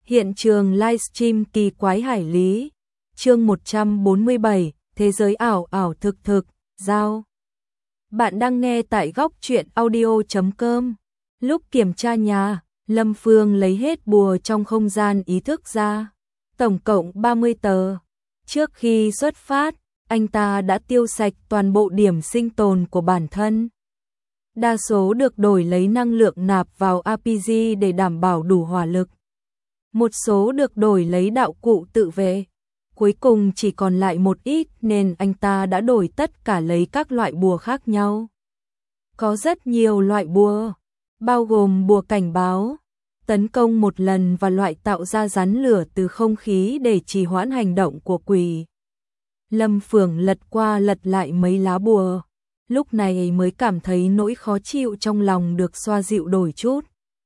Hiện trường livestream kỳ quái hải lý. Chương 147, Thế giới ảo ảo thực thực, giao. Bạn đang nghe tại góc truyện audio.com. Lúc kiểm tra nhà, Lâm Phương lấy hết bùa trong không gian ý thức ra. Tổng cộng 30 tờ. Trước khi xuất phát, anh ta đã tiêu sạch toàn bộ điểm sinh tồn của bản thân. Đa số được đổi lấy năng lượng nạp vào RPG để đảm bảo đủ hỏa lực. Một số được đổi lấy đạo cụ tự vệ. Cuối cùng chỉ còn lại một ít nên anh ta đã đổi tất cả lấy các loại bùa khác nhau. Có rất nhiều loại bùa, bao gồm bùa cảnh báo, tấn công một lần và loại tạo ra rắn lửa từ không khí để trì hoãn hành động của quỷ. Lâm Phượng lật qua lật lại mấy lá bùa, lúc này mới cảm thấy nỗi khó chịu trong lòng được xoa dịu đổi chút.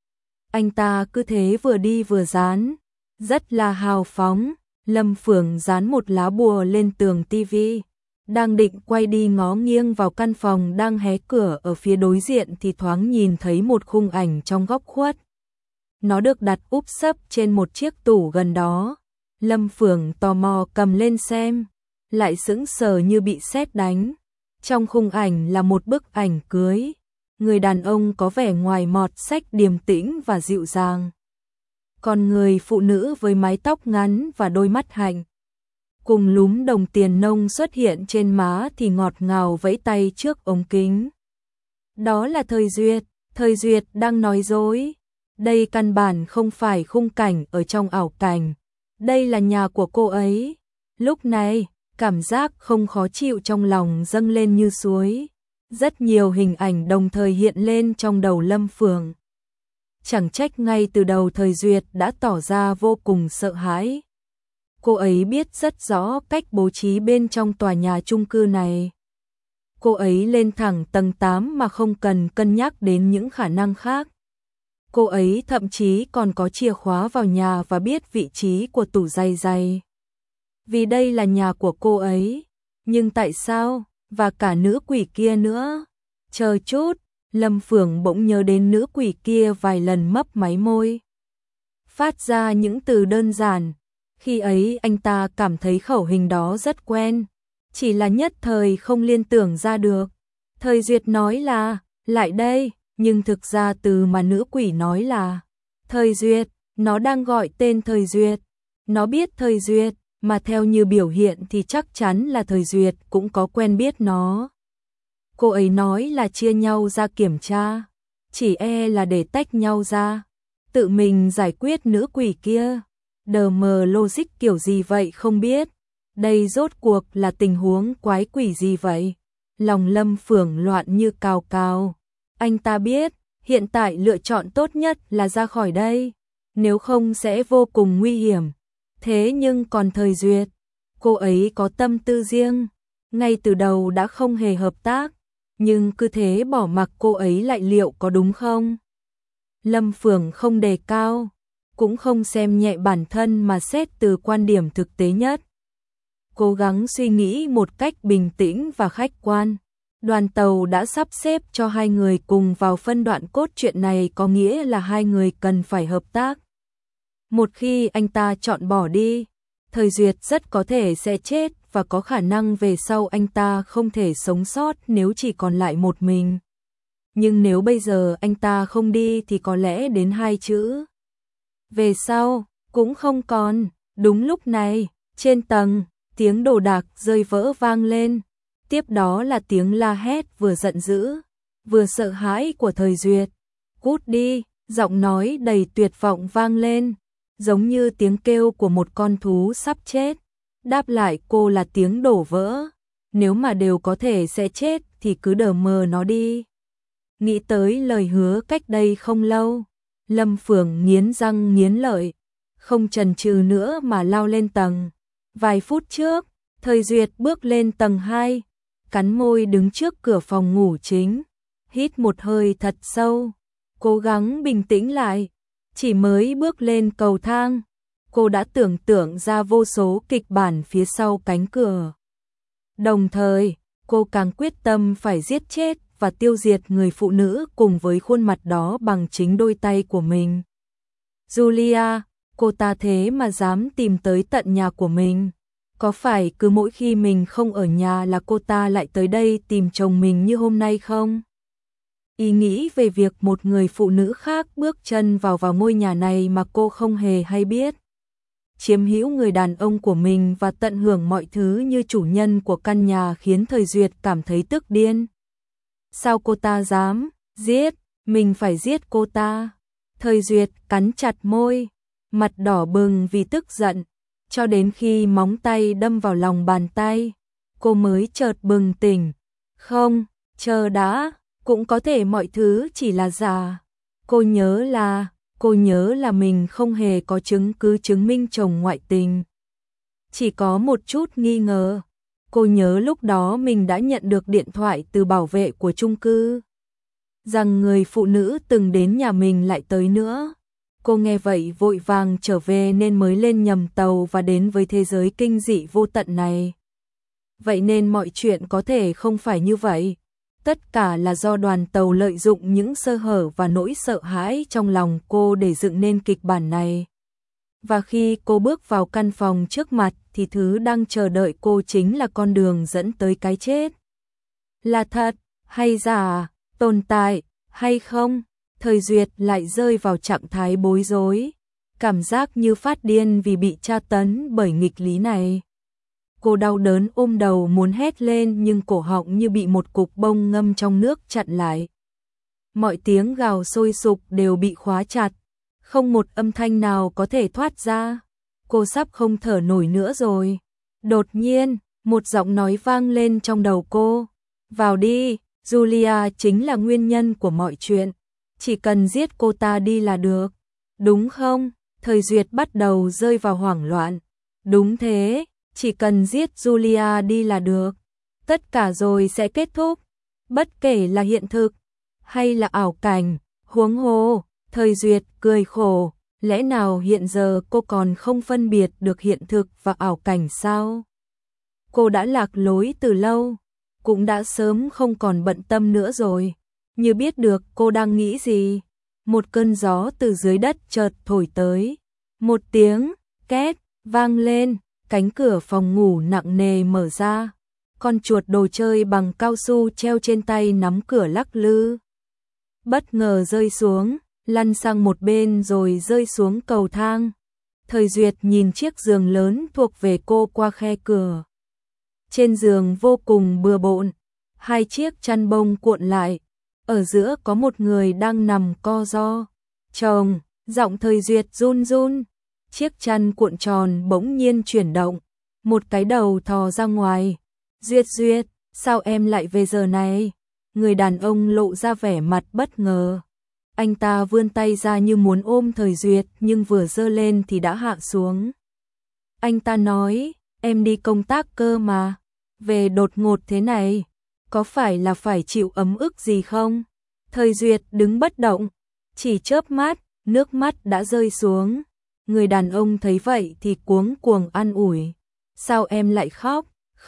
Anh ta cứ thế vừa đi vừa dán, rất là hào phóng. Lâm Phượng dán một lá bùa lên tường tivi, đang định quay đi ngó nghiêng vào căn phòng đang hé cửa ở phía đối diện thì thoáng nhìn thấy một khung ảnh trong góc khuất. Nó được đặt úp sấp trên một chiếc tủ gần đó. Lâm Phượng tò mò cầm lên xem, lại sững sờ như bị sét đánh. Trong khung ảnh là một bức ảnh cưới. Người đàn ông có vẻ ngoài mọt sách điềm tĩnh và dịu dàng. Còn người phụ nữ với mái tóc ngắn và đôi mắt hạnh, cùng lúm đồng tiền nông xuất hiện trên má thì ngọt ngào vẫy tay trước ống kính. Đó là Thời Duyệt đang nói dối. Đây căn bản không phải khung cảnh ở trong ảo cảnh. Đây là nhà của cô ấy. Lúc này, cảm giác không khó chịu trong lòng dâng lên như suối. Rất nhiều hình ảnh đồng thời hiện lên trong đầu Lâm Phượng. Chẳng trách ngay từ đầu Thời Duyệt đã tỏ ra vô cùng sợ hãi. Cô ấy biết rất rõ cách bố trí bên trong tòa nhà chung cư này. Cô ấy lên thẳng tầng 8 mà không cần cân nhắc đến những khả năng khác. Cô ấy thậm chí còn có chìa khóa vào nhà và biết vị trí của tủ giày giày. Vì đây là nhà của cô ấy. Nhưng tại sao? Và cả nữ quỷ kia nữa. Chờ chút. Lâm Phượng bỗng nhớ đến nữ quỷ kia vài lần mấp máy môi, phát ra những từ đơn giản. Khi ấy anh ta cảm thấy khẩu hình đó rất quen, chỉ là nhất thời không liên tưởng ra được. Thời Duyệt nói là, lại đây, nhưng thực ra từ mà nữ quỷ nói là, Thời Duyệt, nó đang gọi tên Thời Duyệt. Nó biết Thời Duyệt, mà theo như biểu hiện thì chắc chắn là Thời Duyệt cũng có quen biết nó. Cô ấy nói là chia nhau ra kiểm tra, chỉ là để tách nhau ra, tự mình giải quyết nữ quỷ kia. Đờ mờ logic kiểu gì vậy không biết, đây rốt cuộc là tình huống quái quỷ gì vậy? Lòng Lâm Phượng loạn như cào cào. Anh ta biết, hiện tại lựa chọn tốt nhất là ra khỏi đây, nếu không sẽ vô cùng nguy hiểm. Thế nhưng còn Thời Duyệt, cô ấy có tâm tư riêng, ngay từ đầu đã không hề hợp tác. Nhưng cứ thế bỏ mặc cô ấy lại liệu có đúng không? Lâm Phượng không đề cao, cũng không xem nhẹ bản thân mà xét từ quan điểm thực tế nhất. Cố gắng suy nghĩ một cách bình tĩnh và khách quan. Đoàn tàu đã sắp xếp cho hai người cùng vào phân đoạn cốt truyện này, có nghĩa là hai người cần phải hợp tác. Một khi anh ta chọn bỏ đi, Thời Duyệt rất có thể sẽ chết và có khả năng về sau anh ta không thể sống sót nếu chỉ còn lại một mình. Nhưng nếu bây giờ anh ta không đi thì có lẽ đến hai chữ về sau cũng không còn. Đúng lúc này, trên tầng, tiếng đồ đạc rơi vỡ vang lên. Tiếp đó là tiếng la hét vừa giận dữ, vừa sợ hãi của Thời Duyệt. Cút đi, giọng nói đầy tuyệt vọng vang lên, giống như tiếng kêu của một con thú sắp chết. Đáp lại cô là tiếng đổ vỡ. Nếu mà đều có thể sẽ chết thì cứ đờ mờ nó đi. Nghĩ tới lời hứa cách đây không lâu, Lâm Phượng nghiến răng nghiến lợi, không chần chừ nữa mà lao lên tầng. Vài phút trước, Thời Duyệt bước lên tầng 2, cắn môi đứng trước cửa phòng ngủ chính, hít một hơi thật sâu, cố gắng bình tĩnh lại. Chỉ mới bước lên cầu thang, cô đã tưởng tượng ra vô số kịch bản phía sau cánh cửa. Đồng thời, cô càng quyết tâm phải giết chết và tiêu diệt người phụ nữ cùng với khuôn mặt đó bằng chính đôi tay của mình. Julia, cô ta thế mà dám tìm tới tận nhà của mình. Có phải cứ mỗi khi mình không ở nhà là cô ta lại tới đây tìm chồng mình như hôm nay không? Ý nghĩ về việc một người phụ nữ khác bước chân vào ngôi nhà này mà cô không hề hay biết, chiếm hữu người đàn ông của mình và tận hưởng mọi thứ như chủ nhân của căn nhà khiến Thời Duyệt cảm thấy tức điên. Sao cô ta dám giết, mình phải giết cô ta. Thời Duyệt cắn chặt môi, mặt đỏ bừng vì tức giận, cho đến khi móng tay đâm vào lòng bàn tay, cô mới chợt bừng tỉnh. Không, chờ đã, cũng có thể mọi thứ chỉ là giả. Cô nhớ là mình không hề có chứng cứ chứng minh chồng ngoại tình. Chỉ có một chút nghi ngờ. Cô nhớ lúc đó mình đã nhận được điện thoại từ bảo vệ của chung cư, rằng người phụ nữ từng đến nhà mình lại tới nữa. Cô nghe vậy vội vàng trở về nên mới lên nhầm tàu và đến với thế giới kinh dị vô tận này. Vậy nên mọi chuyện có thể không phải như vậy. Tất cả là do đoàn tàu lợi dụng những sơ hở và nỗi sợ hãi trong lòng cô để dựng nên kịch bản này. Và khi cô bước vào căn phòng trước mặt thì thứ đang chờ đợi cô chính là con đường dẫn tới cái chết. Là thật hay giả, tồn tại hay không? Thời Duyệt lại rơi vào trạng thái bối rối, cảm giác như phát điên vì bị tra tấn bởi nghịch lý này. Cô đau đớn ôm đầu muốn hét lên nhưng cổ họng như bị một cục bông ngâm trong nước chặn lại. Mọi tiếng gào sôi sục đều bị khóa chặt, không một âm thanh nào có thể thoát ra. Cô sắp không thở nổi nữa rồi. Đột nhiên, một giọng nói vang lên trong đầu cô. Vào đi, Julia chính là nguyên nhân của mọi chuyện. Chỉ cần giết cô ta đi là được. Đúng không? Thời Duyệt bắt đầu rơi vào hoảng loạn. Đúng thế, chỉ cần giết Julia đi là được. Tất cả rồi sẽ kết thúc. Bất kể là hiện thực hay là ảo cảnh, huống hồ. Thời Duyệt cười khổ. Lẽ nào hiện giờ cô còn không phân biệt được hiện thực và ảo cảnh sao? Cô đã lạc lối từ lâu, cũng đã sớm không còn bận tâm nữa rồi. Như biết được cô đang nghĩ gì, một cơn gió từ dưới đất chợt thổi tới. Một tiếng két vang lên, cánh cửa phòng ngủ nặng nề mở ra. Con chuột đồ chơi bằng cao su treo trên tay nắm cửa lắc lư. Bất ngờ rơi xuống, lăn sang một bên rồi rơi xuống cầu thang. Thời Duyệt nhìn chiếc giường lớn thuộc về cô qua khe cửa. Trên giường vô cùng bừa bộn, hai chiếc chăn bông cuộn lại. Ở giữa có một người đang nằm co ro. Chồng, giọng Thời Duyệt run run. Chiếc chăn cuộn tròn bỗng nhiên chuyển động. Một cái đầu thò ra ngoài. Duyệt, sao em lại về giờ này? Người đàn ông lộ ra vẻ mặt bất ngờ. Anh ta vươn tay ra như muốn ôm Thời Duyệt nhưng vừa giơ lên thì đã hạ xuống. Anh ta nói, em đi công tác cơ mà. Về đột ngột thế này, có phải là phải chịu ấm ức gì không? Thời Duyệt đứng bất động, chỉ chớp mắt, nước mắt đã rơi xuống. Người đàn ông thấy vậy thì cuống cuồng an ủi. Sao em lại khóc?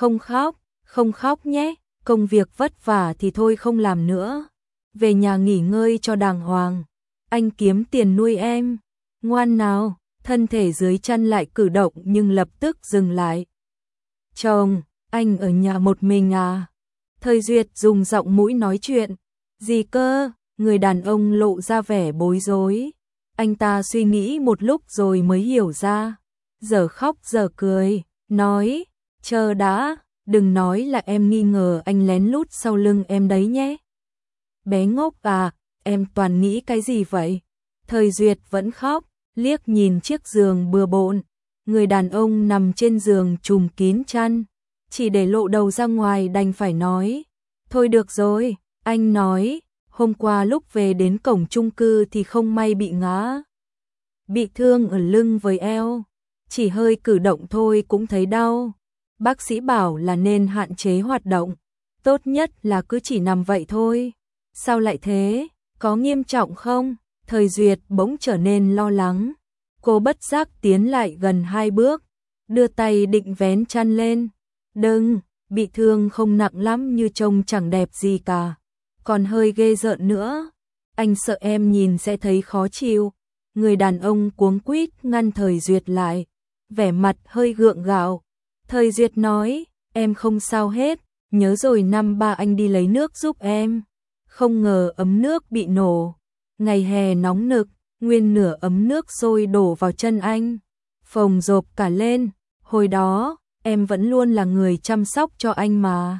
Không khóc nhé, công việc vất vả thì thôi không làm nữa. Về nhà nghỉ ngơi cho đàng hoàng. Anh kiếm tiền nuôi em. Ngoan nào, thân thể dưới chăn lại cử động nhưng lập tức dừng lại. Chồng, anh ở nhà một mình à? Thời Duyệt dùng giọng mũi nói chuyện. Gì cơ? Người đàn ông lộ ra vẻ bối rối. Anh ta suy nghĩ một lúc rồi mới hiểu ra. Giờ khóc giờ cười, nói, chờ đã, đừng nói là em nghi ngờ anh lén lút sau lưng em đấy nhé. Bé ngốc à, em toàn nghĩ cái gì vậy? Thời Duyệt vẫn khóc, liếc nhìn chiếc giường bừa bộn. Người đàn ông nằm trên giường trùm kín chăn, chỉ để lộ đầu ra ngoài đành phải nói. Thôi được rồi, anh nói, hôm qua lúc về đến cổng chung cư thì không may bị ngã. Bị thương ở lưng với eo, chỉ hơi cử động thôi cũng thấy đau. Bác sĩ bảo là nên hạn chế hoạt động, tốt nhất là cứ chỉ nằm vậy thôi. Sao lại thế? Có nghiêm trọng không? Thời Duyệt bỗng trở nên lo lắng. Cô bất giác tiến lại gần 2 bước, đưa tay định vén chăn lên. Đừng, bị thương không nặng lắm như trông chẳng đẹp gì cả. Còn hơi ghê rợn nữa. Anh sợ em nhìn sẽ thấy khó chịu. Người đàn ông cuống quýt ngăn Thời Duyệt lại, vẻ mặt hơi gượng gạo. Thời Duyệt nói, em không sao hết, nhớ rồi năm ba anh đi lấy nước giúp em. Không ngờ ấm nước bị nổ. Ngày hè nóng nực, nguyên nửa ấm nước sôi đổ vào chân anh. Phồng rộp cả lên, hồi đó, em vẫn luôn là người chăm sóc cho anh mà.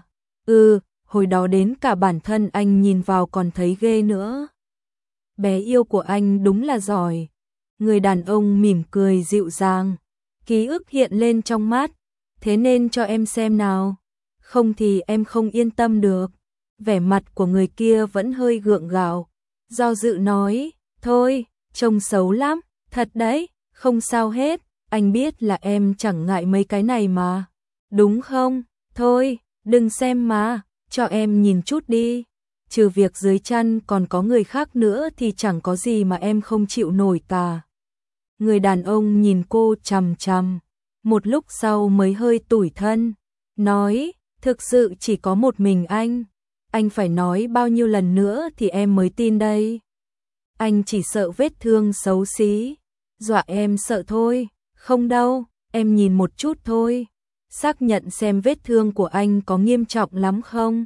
Hồi đó đến cả bản thân anh nhìn vào còn thấy ghê nữa. Bé yêu của anh đúng là giỏi. Người đàn ông mỉm cười dịu dàng. Ký ức hiện lên trong mắt. Thế nên cho em xem nào. Không thì em không yên tâm được. Vẻ mặt của người kia vẫn hơi gượng gạo. Do dự nói, thôi, trông xấu lắm, thật đấy, không sao hết. Anh biết là em chẳng ngại mấy cái này mà. Đúng không? Thôi, đừng xem mà, cho em nhìn chút đi. Trừ việc dưới chân còn có người khác nữa thì chẳng có gì mà em không chịu nổi cả. Người đàn ông nhìn cô chằm chằm, một lúc sau mới hơi tủi thân, nói, thực sự chỉ có một mình anh phải nói bao nhiêu lần nữa thì em mới tin đây. Anh chỉ sợ vết thương xấu xí, dọa em sợ thôi, không đâu, em nhìn một chút thôi, xác nhận xem vết thương của anh có nghiêm trọng lắm không.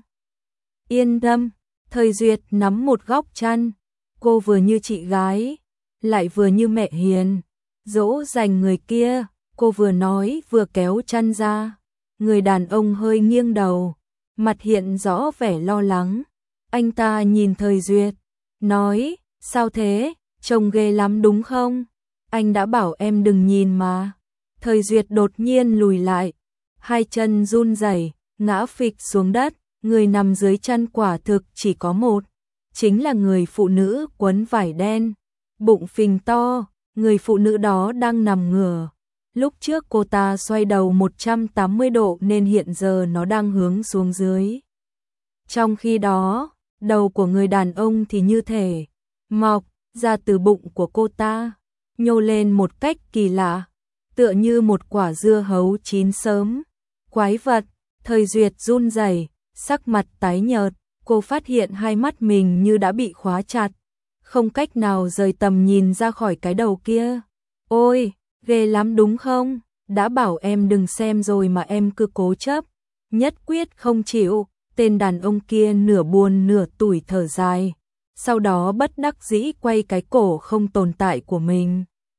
Yên tâm. Thời Duyệt nắm một góc chăn, cô vừa như chị gái, lại vừa như mẹ hiền, dỗ dành người kia, cô vừa nói vừa kéo chăn ra. Người đàn ông hơi nghiêng đầu, mặt hiện rõ vẻ lo lắng. Anh ta nhìn Thời Duyệt, nói, sao thế, trông ghê lắm đúng không? Anh đã bảo em đừng nhìn mà. Thời Duyệt đột nhiên lùi lại, hai chân run rẩy, ngã phịch xuống đất. Người nằm dưới chăn quả thực chỉ có một, chính là người phụ nữ quấn vải đen, bụng phình to, người phụ nữ đó đang nằm ngửa. Lúc trước cô ta xoay đầu 180 độ nên hiện giờ nó đang hướng xuống dưới. Trong khi đó, đầu của người đàn ông thì như thể mọc ra từ bụng của cô ta, nhô lên một cách kỳ lạ, tựa như một quả dưa hấu chín sớm. Quái vật, Thời Duyệt run rẩy, sắc mặt tái nhợt, cô phát hiện hai mắt mình như đã bị khóa chặt, không cách nào rời tầm nhìn ra khỏi cái đầu kia. Ôi, ghê lắm đúng không? Đã bảo em đừng xem rồi mà em cứ cố chấp, nhất quyết không chịu. Tên đàn ông kia nửa buồn nửa tủi thở dài, sau đó bất đắc dĩ quay cái cổ không tồn tại của mình.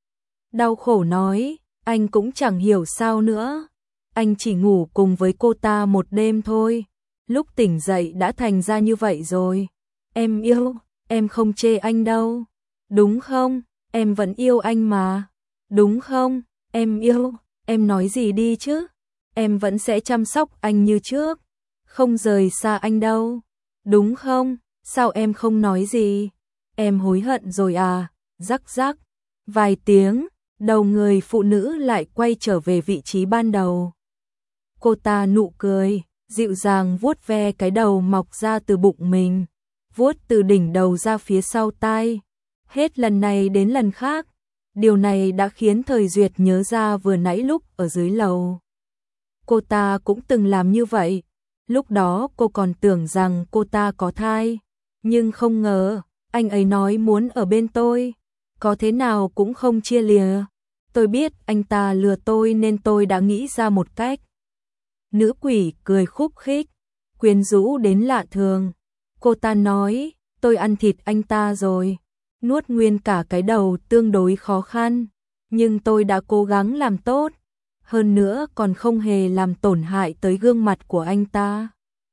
Đau khổ nói, anh cũng chẳng hiểu sao nữa, anh chỉ ngủ cùng với cô ta một đêm thôi. Lúc tỉnh dậy đã thành ra như vậy rồi. Em yêu, em không chê anh đâu. Đúng không? Em vẫn yêu anh mà. Đúng không? Em yêu, em nói gì đi chứ? Em vẫn sẽ chăm sóc anh như trước, không rời xa anh đâu. Đúng không? Sao em không nói gì? Em hối hận rồi à? Rắc rắc. Vài tiếng, đầu người phụ nữ lại quay trở về vị trí ban đầu. Cô ta nụ cười, dịu dàng vuốt ve cái đầu mọc ra từ bụng mình, vuốt từ đỉnh đầu ra phía sau tai. Hết lần này đến lần khác, điều này đã khiến Thời Duyệt nhớ ra vừa nãy lúc ở dưới lầu. Cô ta cũng từng làm như vậy. Lúc đó cô còn tưởng rằng cô ta có thai, nhưng không ngờ, anh ấy nói muốn ở bên tôi, có thế nào cũng không chia lìa. Tôi biết anh ta lừa tôi nên tôi đã nghĩ ra một cách. Nữ quỷ cười khúc khích, quyến rũ đến lạ thường. Cô ta nói, tôi ăn thịt anh ta rồi, nuốt nguyên cả cái đầu tương đối khó khăn, nhưng tôi đã cố gắng làm tốt, hơn nữa còn không hề làm tổn hại tới gương mặt của anh ta.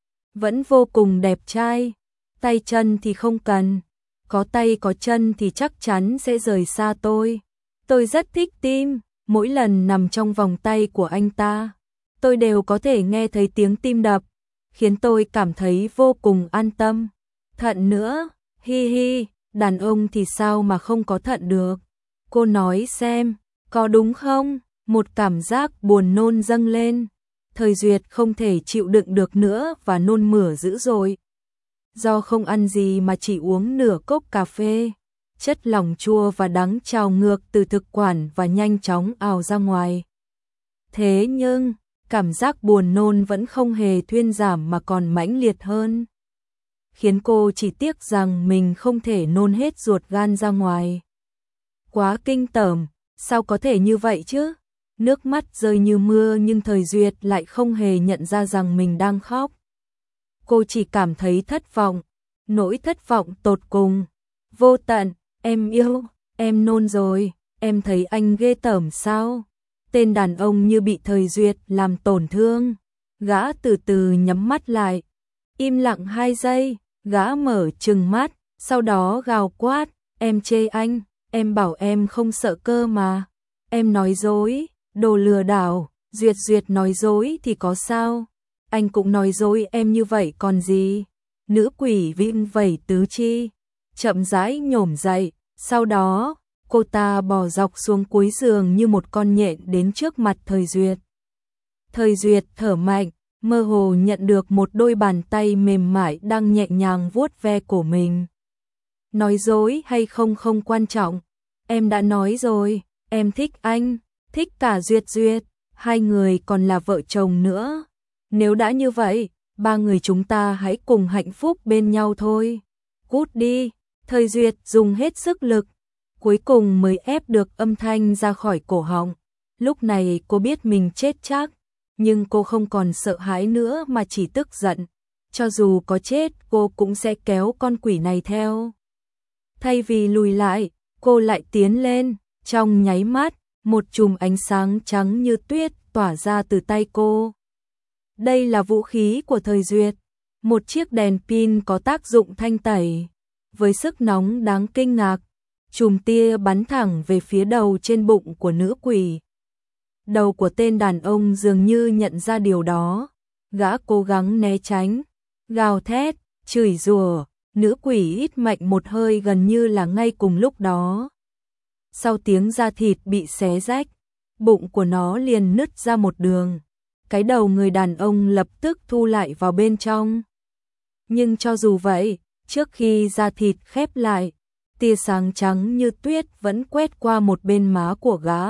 Vẫn vô cùng đẹp trai, tay chân thì không cần, có tay có chân thì chắc chắn sẽ rời xa tôi. Tôi rất thích tim, mỗi lần nằm trong vòng tay của anh ta, tôi đều có thể nghe thấy tiếng tim đập, khiến tôi cảm thấy vô cùng an tâm. Thận nữa, hi hi, đàn ông thì sao mà không có thận được. Cô nói xem, có đúng không? Một cảm giác buồn nôn dâng lên. Thời Duyệt không thể chịu đựng được nữa và nôn mửa dữ dội. Do không ăn gì mà chỉ uống nửa cốc cà phê, chất lỏng chua và đắng trào ngược từ thực quản và nhanh chóng ào ra ngoài. Thế nhưng, cảm giác buồn nôn vẫn không hề thuyên giảm mà còn mãnh liệt hơn, khiến cô chỉ tiếc rằng mình không thể nôn hết ruột gan ra ngoài. Quá kinh tởm, sao có thể như vậy chứ? Nước mắt rơi như mưa nhưng Thời Duyệt lại không hề nhận ra rằng mình đang khóc. Cô chỉ cảm thấy thất vọng, nỗi thất vọng tột cùng, vô tận. Em yêu, em nôn rồi, em thấy anh ghê tởm sao? Tên đàn ông như bị Thời Duyệt làm tổn thương. Gã từ từ nhắm mắt lại, im lặng 2 giây, gã mở trừng mắt, sau đó gào quát, em chê anh, em bảo em không sợ cơ mà. Em nói dối, đồ lừa đảo. Duyệt nói dối thì có sao? Anh cũng nói dối em như vậy còn gì? Nữ quỷ vịn vẩy tứ chi, chậm rãi nhổm dậy, sau đó, cô ta bò dọc xuống cuối giường như một con nhện đến trước mặt Thời Duyệt. Thời Duyệt thở mạnh, mơ hồ nhận được một đôi bàn tay mềm mại đang nhẹ nhàng vuốt ve cổ mình. Nói dối hay không không quan trọng, em đã nói rồi, em thích anh, thích cả Duyệt, hai người còn là vợ chồng nữa. Nếu đã như vậy, 3 người chúng ta hãy cùng hạnh phúc bên nhau thôi. Cút đi. Thời Duyệt dùng hết sức lực, cuối cùng mới ép được âm thanh ra khỏi cổ họng. Lúc này cô biết mình chết chắc, nhưng cô không còn sợ hãi nữa mà chỉ tức giận. Cho dù có chết, cô cũng sẽ kéo con quỷ này theo. Thay vì lùi lại, cô lại tiến lên. Trong nháy mắt, một chùm ánh sáng trắng như tuyết tỏa ra từ tay cô. Đây là vũ khí của Thời Duyệt, một chiếc đèn pin có tác dụng thanh tẩy. Với sức nóng đáng kinh ngạc, chùm tia bắn thẳng về phía đầu trên bụng của nữ quỷ. Đầu của tên đàn ông dường như nhận ra điều đó, gã cố gắng né tránh, gào thét, chửi rủa, nữ quỷ hít mạnh một hơi gần như là ngay cùng lúc đó. Sau tiếng da thịt bị xé rách, bụng của nó liền nứt ra một đường. Cái đầu người đàn ông lập tức thu lại vào bên trong. Nhưng cho dù vậy, trước khi da thịt khép lại, tia sáng trắng như tuyết vẫn quét qua một bên má của gã.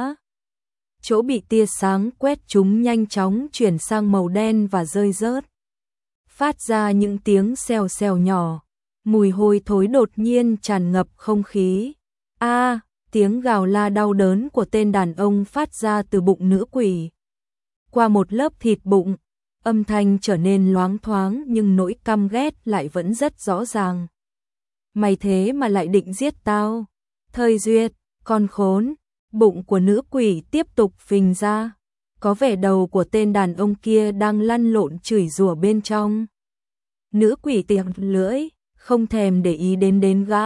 Chỗ bị tia sáng quét trúng nhanh chóng chuyển sang màu đen và rơi rớt. Phát ra những tiếng xèo xèo nhỏ, mùi hôi thối đột nhiên tràn ngập không khí. Tiếng gào la đau đớn của tên đàn ông phát ra từ bụng nữ quỷ. Qua một lớp thịt bụng, âm thanh trở nên loáng thoáng nhưng nỗi căm ghét lại vẫn rất rõ ràng. Mày thế mà lại định giết tao? Thời Duyệt, con khốn. Bụng của nữ quỷ tiếp tục phình ra. Có vẻ đầu của tên đàn ông kia đang lăn lộn chửi rủa bên trong. Nữ quỷ tiệc lưỡi, không thèm để ý đến gã.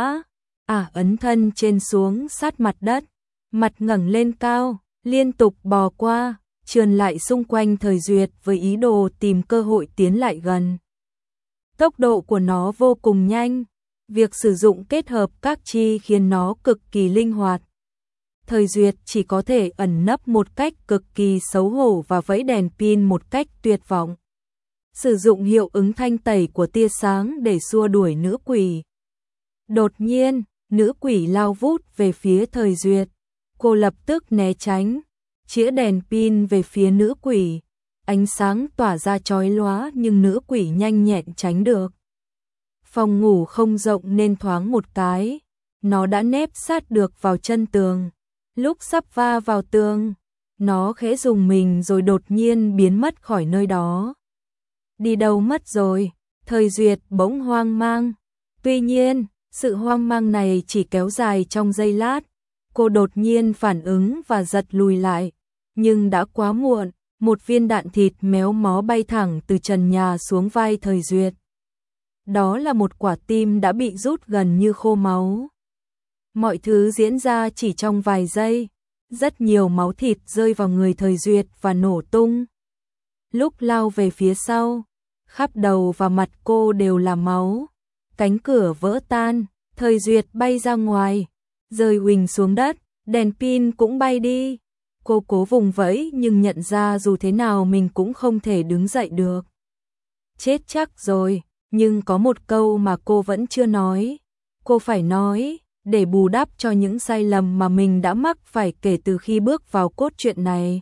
Ấn thân trên xuống sát mặt đất, mặt ngẩng lên cao, liên tục bò qua, trườn lại xung quanh Thời Duyệt với ý đồ tìm cơ hội tiến lại gần. Tốc độ của nó vô cùng nhanh, việc sử dụng kết hợp các chi khiến nó cực kỳ linh hoạt. Thời Duyệt chỉ có thể ẩn nấp một cách cực kỳ xấu hổ và vẫy đèn pin một cách tuyệt vọng. Sử dụng hiệu ứng thanh tẩy của tia sáng để xua đuổi nữ quỷ. Đột nhiên, nữ quỷ lao vút về phía Thời Duyệt. Cô lập tức né tránh, chĩa đèn pin về phía nữ quỷ. Ánh sáng tỏa ra chói lóa nhưng nữ quỷ nhanh nhẹn tránh được. Phòng ngủ không rộng nên thoáng một cái, nó đã nép sát được vào chân tường. Lúc sắp va vào tường, nó khẽ rùng mình rồi đột nhiên biến mất khỏi nơi đó. Đi đâu mất rồi? Thời Duyệt bỗng hoang mang. Tuy nhiên, sự hoang mang này chỉ kéo dài trong giây lát. Cô đột nhiên phản ứng và giật lùi lại. Nhưng đã quá muộn, một viên đạn thịt méo mó bay thẳng từ trần nhà xuống vai Thời Duyệt. Đó là một quả tim đã bị rút gần như khô máu. Mọi thứ diễn ra chỉ trong vài giây. Rất nhiều máu thịt rơi vào người Thời Duyệt và nổ tung. Lúc lao về phía sau, khắp đầu và mặt cô đều là máu. Cánh cửa vỡ tan, Thời Duyệt bay ra ngoài, rơi huỳnh xuống đất, đèn pin cũng bay đi. Cô cố vùng vẫy nhưng nhận ra dù thế nào mình cũng không thể đứng dậy được. Chết chắc rồi, nhưng có một câu mà cô vẫn chưa nói. Cô phải nói, để bù đắp cho những sai lầm mà mình đã mắc phải kể từ khi bước vào cốt truyện này.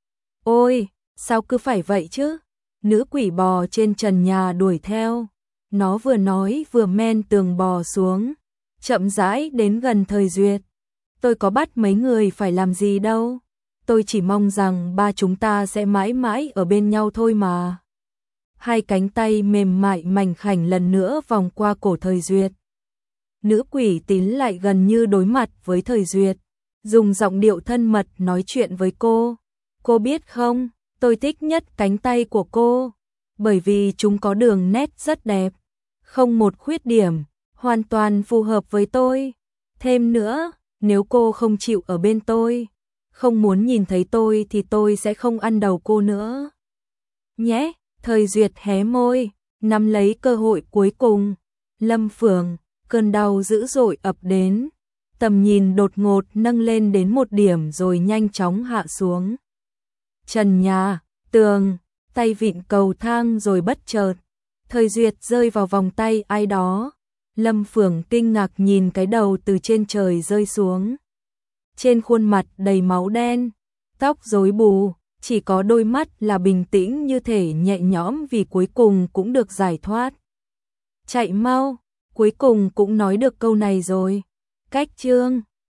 Ôi, sao cứ phải vậy chứ? Nữ quỷ bò trên trần nhà đuổi theo. Nó vừa nói vừa men tường bò xuống, chậm rãi đến gần Thời Duyệt. tôi có bắt mấy người phải làm gì đâu. Tôi chỉ mong rằng ba chúng ta sẽ mãi mãi ở bên nhau thôi mà. Hai cánh tay mềm mại mảnh khảnh lần nữa vòng qua cổ Thời Duyệt. Nữ quỷ tín lại gần như đối mặt với Thời Duyệt, dùng giọng điệu thân mật nói chuyện với cô. Cô biết không, tôi thích nhất cánh tay của cô, bởi vì chúng có đường nét rất đẹp, không một khuyết điểm, hoàn toàn phù hợp với tôi. Thêm nữa, nếu cô không chịu ở bên tôi, không muốn nhìn thấy tôi thì tôi sẽ không ăn đầu cô nữa. Nhé, Thời Duyệt hé môi, nắm lấy cơ hội cuối cùng. Lâm Phượng, cơn đau dữ dội ập đến, tầm nhìn đột ngột nâng lên đến một điểm rồi nhanh chóng hạ xuống. Trần nhà, tường, tay vịn cầu thang rồi bất chợt, Thời Duyệt rơi vào vòng tay ai đó. Lâm Phượng kinh ngạc nhìn cái đầu từ trên trời rơi xuống. Trên khuôn mặt đầy máu đen, tóc rối bù, chỉ có đôi mắt là bình tĩnh như thể nhẹ nhõm vì cuối cùng cũng được giải thoát. Chạy mau, cuối cùng cũng nói được câu này rồi. Cách chương